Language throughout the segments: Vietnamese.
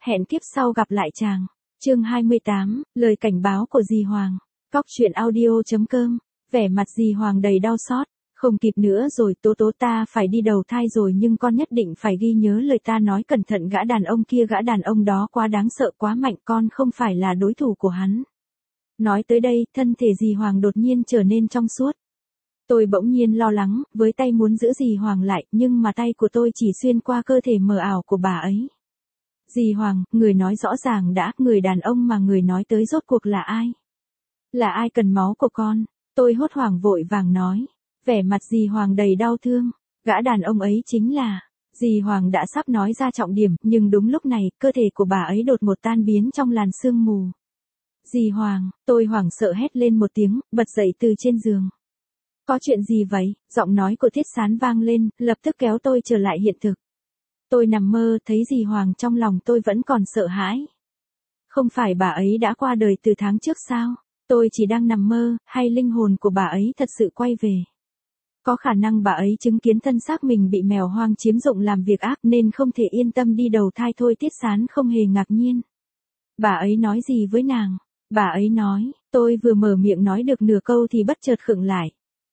hẹn kiếp sau gặp lại chàng. Chương 28, lời cảnh báo của dì Hoàng. Cóc truyện audio.com. Vẻ mặt dì Hoàng đầy đau xót. Không kịp nữa rồi, Tố Tố, ta phải đi đầu thai rồi, nhưng con nhất định phải ghi nhớ lời ta nói, cẩn thận gã đàn ông kia, gã đàn ông đó quá đáng sợ, quá mạnh, con không phải là đối thủ của hắn. Nói tới đây, thân thể dì Hoàng đột nhiên trở nên trong suốt. Tôi bỗng nhiên lo lắng, với tay muốn giữ dì Hoàng lại, nhưng mà tay của tôi chỉ xuyên qua cơ thể mờ ảo của bà ấy. Dì Hoàng, người nói rõ ràng đã, người đàn ông mà người nói tới rốt cuộc là ai? Là ai cần máu của con? Tôi hốt hoảng vội vàng nói. Vẻ mặt dì Hoàng đầy đau thương. Gã đàn ông ấy chính là... Dì Hoàng đã sắp nói ra trọng điểm, nhưng đúng lúc này, cơ thể của bà ấy đột ngột tan biến trong làn sương mù. Dì Hoàng, tôi hoảng sợ hét lên một tiếng, bật dậy từ trên giường. Có chuyện gì vậy? Giọng nói của Thiết Sán vang lên, lập tức kéo tôi trở lại hiện thực. Tôi nằm mơ, thấy dì Hoàng, trong lòng tôi vẫn còn sợ hãi. Không phải bà ấy đã qua đời từ tháng trước sao? Tôi chỉ đang nằm mơ, hay linh hồn của bà ấy thật sự quay về? Có khả năng bà ấy chứng kiến thân xác mình bị mèo hoang chiếm dụng làm việc ác nên không thể yên tâm đi đầu thai thôi. Thiết Sán không hề ngạc nhiên. Bà ấy nói gì với nàng? Bà ấy nói, tôi vừa mở miệng nói được nửa câu thì bất chợt khựng lại.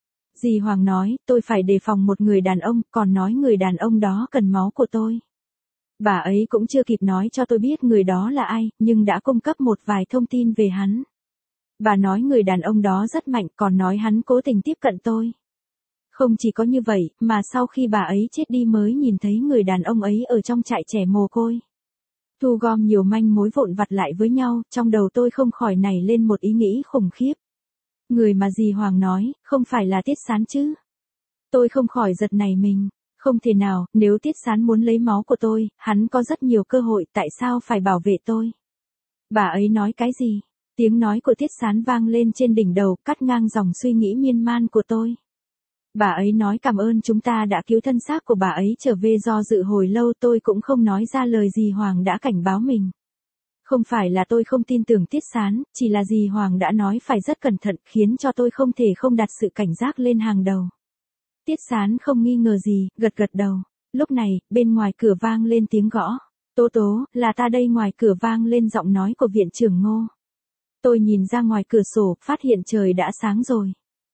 Dì Hoàng nói, tôi phải đề phòng một người đàn ông, còn nói người đàn ông đó cần máu của tôi. Bà ấy cũng chưa kịp nói cho tôi biết người đó là ai, nhưng đã cung cấp một vài thông tin về hắn. Bà nói người đàn ông đó rất mạnh, còn nói hắn cố tình tiếp cận tôi. Không chỉ có như vậy, mà sau khi bà ấy chết đi mới nhìn thấy người đàn ông ấy ở trong trại trẻ mồ côi. Thu gom nhiều manh mối vụn vặt lại với nhau, trong đầu tôi không khỏi nảy lên một ý nghĩ khủng khiếp. Người mà dì Hoàng nói, không phải là Tiết Sán chứ? Tôi không khỏi giật nảy mình. Không thể nào, nếu Tiết Sán muốn lấy máu của tôi, hắn có rất nhiều cơ hội, tại sao phải bảo vệ tôi? Bà ấy nói cái gì? Tiếng nói của Tiết Sán vang lên trên đỉnh đầu, cắt ngang dòng suy nghĩ miên man của tôi. Bà ấy nói cảm ơn chúng ta đã cứu thân xác của bà ấy trở về. Do dự hồi lâu tôi cũng không nói ra lời dì Hoàng đã cảnh báo mình. Không phải là tôi không tin tưởng Tiết Sán, chỉ là dì Hoàng đã nói phải rất cẩn thận, khiến cho tôi không thể không đặt sự cảnh giác lên hàng đầu. Tiết Sán không nghi ngờ gì, gật gật đầu. Lúc này, bên ngoài cửa vang lên tiếng gõ. Tố Tố, là ta đây. Ngoài cửa vang lên giọng nói của viện trưởng Ngô. Tôi nhìn ra ngoài cửa sổ, phát hiện trời đã sáng rồi.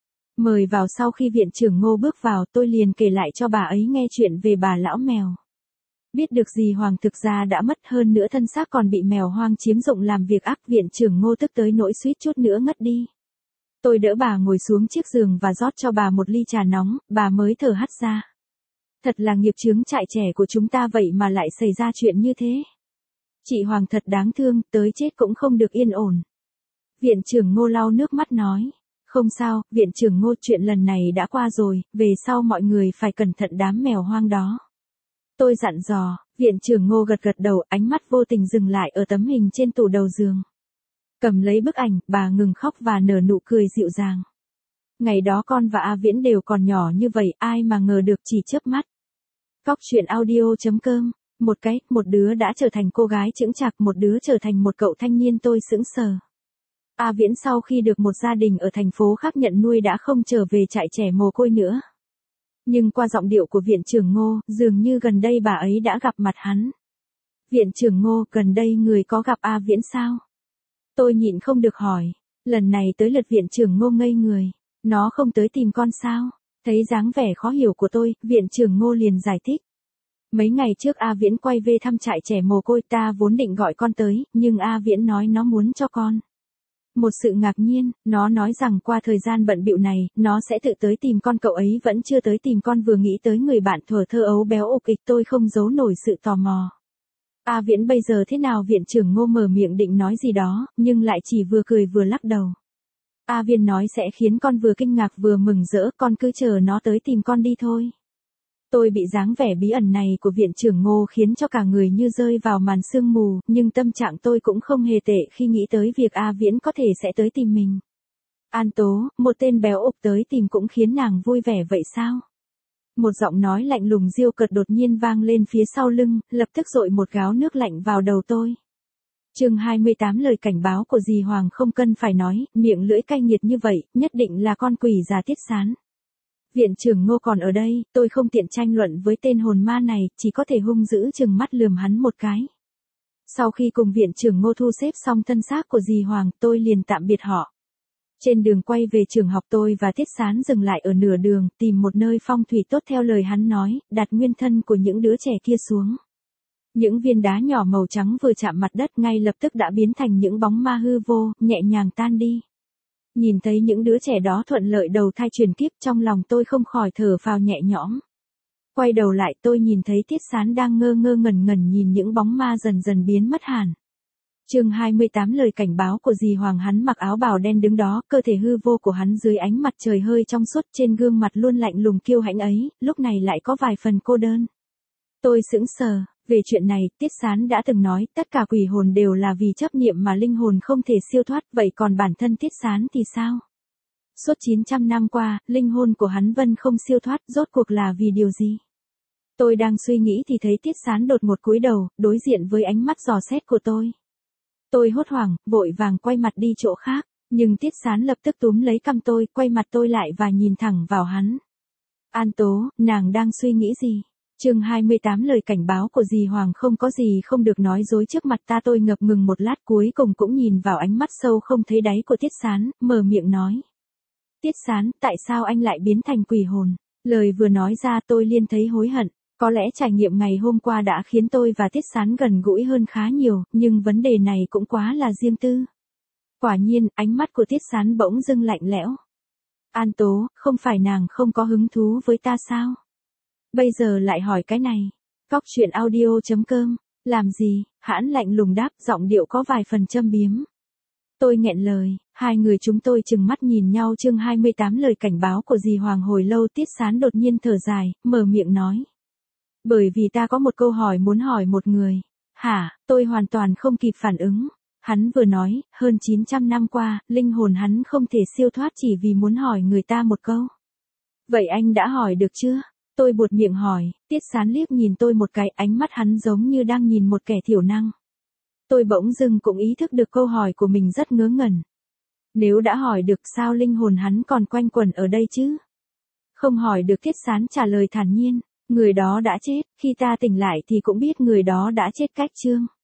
Mời vào. Sau khi viện trưởng Ngô bước vào, tôi liền kể lại cho bà ấy nghe chuyện về bà lão mèo. Biết được dì Hoàng thực ra đã mất, hơn nữa thân xác còn bị mèo hoang chiếm dụng làm việc ác, viện trưởng Ngô tức tới nỗi suýt chút nữa ngất đi. Tôi đỡ bà ngồi xuống chiếc giường và rót cho bà một ly trà nóng, bà mới thở hắt ra. Thật là nghiệp chướng trại trẻ của chúng ta, vậy mà lại xảy ra chuyện như thế. Chị Hoàng thật đáng thương, tới chết cũng không được yên ổn. Viện trưởng Ngô lau nước mắt nói. Không sao, viện trưởng Ngô, chuyện lần này đã qua rồi, về sau mọi người phải cẩn thận đám mèo hoang đó. Tôi dặn dò. Viện trưởng Ngô gật gật đầu, ánh mắt vô tình dừng lại ở tấm hình trên tủ đầu giường. Cầm lấy bức ảnh, bà ngừng khóc và nở nụ cười dịu dàng. Ngày đó con và A Viễn đều còn nhỏ như vậy, ai mà ngờ được chỉ chớp mắt. Cóc truyện audio.com. Một đứa đã trở thành cô gái chững chạc, một đứa trở thành một cậu thanh niên. Tôi sững sờ. A Viễn sau khi được một gia đình ở thành phố khác nhận nuôi đã không trở về trại trẻ mồ côi nữa. Nhưng qua giọng điệu của viện trưởng Ngô, dường như gần đây bà ấy đã gặp mặt hắn. Viện trưởng Ngô, gần đây người có gặp A Viễn sao? Tôi nhịn không được hỏi. Lần này tới lượt viện trưởng Ngô ngây người. Nó không tới tìm con sao? Thấy dáng vẻ khó hiểu của tôi, viện trưởng Ngô liền giải thích. Mấy ngày trước A Viễn quay về thăm trại trẻ mồ côi, ta vốn định gọi con tới, nhưng A Viễn nói nó muốn cho con một sự ngạc nhiên, nó nói rằng qua thời gian bận bịu này, nó sẽ tự tới tìm con. Cậu ấy vẫn chưa tới tìm con, vừa nghĩ tới người bạn thuở thơ ấu béo ục ịch, tôi không giấu nổi sự tò mò. A Viễn bây giờ thế nào? Viện trưởng Ngô mở miệng định nói gì đó, nhưng lại chỉ vừa cười vừa lắc đầu. A Viễn nói sẽ khiến con vừa kinh ngạc vừa mừng rỡ, con cứ chờ nó tới tìm con đi thôi. Tôi bị dáng vẻ bí ẩn này của viện trưởng Ngô khiến cho cả người như rơi vào màn sương mù, nhưng tâm trạng tôi cũng không hề tệ khi nghĩ tới việc A Viễn có thể sẽ tới tìm mình. An Tố, một tên béo ục tới tìm cũng khiến nàng vui vẻ vậy sao? Một giọng nói lạnh lùng diêu cợt đột nhiên vang lên phía sau lưng, lập tức dội một gáo nước lạnh vào đầu tôi. Chương 28. Lời cảnh báo của dì Hoàng. Không cần phải nói, miệng lưỡi cay nghiệt như vậy, nhất định là con quỷ già Tiết Sán. Viện trưởng Ngô còn ở đây, tôi không tiện tranh luận với tên hồn ma này, chỉ có thể hung dữ trừng mắt lườm hắn một cái. Sau khi cùng viện trưởng Ngô thu xếp xong thân xác của dì Hoàng, tôi liền tạm biệt họ. Trên đường quay về trường học tôi và Tiết Sán dừng lại ở nửa đường, tìm một nơi phong thủy tốt theo lời hắn nói, đặt nguyên thân của những đứa trẻ kia xuống. Những viên đá nhỏ màu trắng vừa chạm mặt đất ngay lập tức đã biến thành những bóng ma hư vô, nhẹ nhàng tan đi. Nhìn thấy những đứa trẻ đó thuận lợi đầu thai chuyển kiếp, trong lòng tôi không khỏi thở phào nhẹ nhõm. Quay đầu lại tôi nhìn thấy Tiết Sán đang ngơ ngơ ngẩn ngẩn nhìn những bóng ma dần dần biến mất hẳn. Chương 28 lời cảnh báo của dì Hoàng. Hắn mặc áo bào đen đứng đó, cơ thể hư vô của hắn dưới ánh mặt trời hơi trong suốt, trên gương mặt luôn lạnh lùng kiêu hãnh ấy, lúc này lại có vài phần cô đơn. Tôi sững sờ, về chuyện này, Tiết Sán đã từng nói, tất cả quỷ hồn đều là vì chấp niệm mà linh hồn không thể siêu thoát, vậy còn bản thân Tiết Sán thì sao? Suốt 900 năm qua, linh hồn của hắn vẫn không siêu thoát, rốt cuộc là vì điều gì? Tôi đang suy nghĩ thì thấy Tiết Sán đột ngột cúi đầu, đối diện với ánh mắt dò xét của tôi. Tôi hốt hoảng, vội vàng quay mặt đi chỗ khác, nhưng Tiết Sán lập tức túm lấy cằm tôi, quay mặt tôi lại và nhìn thẳng vào hắn. An Tố, nàng đang suy nghĩ gì? Chương 28 lời cảnh báo của dì Hoàng. Không có gì không được nói dối trước mặt ta. Tôi ngập ngừng một lát, cuối cùng cũng nhìn vào ánh mắt sâu không thấy đáy của Tiết Sán, mở miệng nói. Tiết Sán, tại sao anh lại biến thành quỷ hồn? Lời vừa nói ra tôi liền thấy hối hận. Có lẽ trải nghiệm ngày hôm qua đã khiến tôi và Tiết Sán gần gũi hơn khá nhiều, nhưng vấn đề này cũng quá là riêng tư. Quả nhiên, ánh mắt của Tiết Sán bỗng dưng lạnh lẽo. An Tố, không phải nàng không có hứng thú với ta sao? Bây giờ lại hỏi cái này. Cóc truyện audio.com, làm gì? Hãn lạnh lùng đáp, giọng điệu có vài phần châm biếm. Tôi nghẹn lời, hai người chúng tôi chừng mắt nhìn nhau. Chương 28 lời cảnh báo của dì Hoàng. Hồi lâu Tiết Sán đột nhiên thở dài, mở miệng nói. Bởi vì ta có một câu hỏi muốn hỏi một người. Hả? Tôi hoàn toàn không kịp phản ứng. Hắn vừa nói, hơn 900 năm qua, linh hồn hắn không thể siêu thoát chỉ vì muốn hỏi người ta một câu. Vậy anh đã hỏi được chưa? Tôi buột miệng hỏi. Tiết Sán liếc nhìn tôi một cái, ánh mắt hắn giống như đang nhìn một kẻ thiểu năng. Tôi bỗng dưng cũng ý thức được câu hỏi của mình rất ngớ ngẩn. Nếu đã hỏi được sao linh hồn hắn còn quanh quẩn ở đây chứ? Không hỏi được. Tiết Sán trả lời thản nhiên. Người đó đã chết, khi ta tỉnh lại thì cũng biết người đó đã chết cách chương.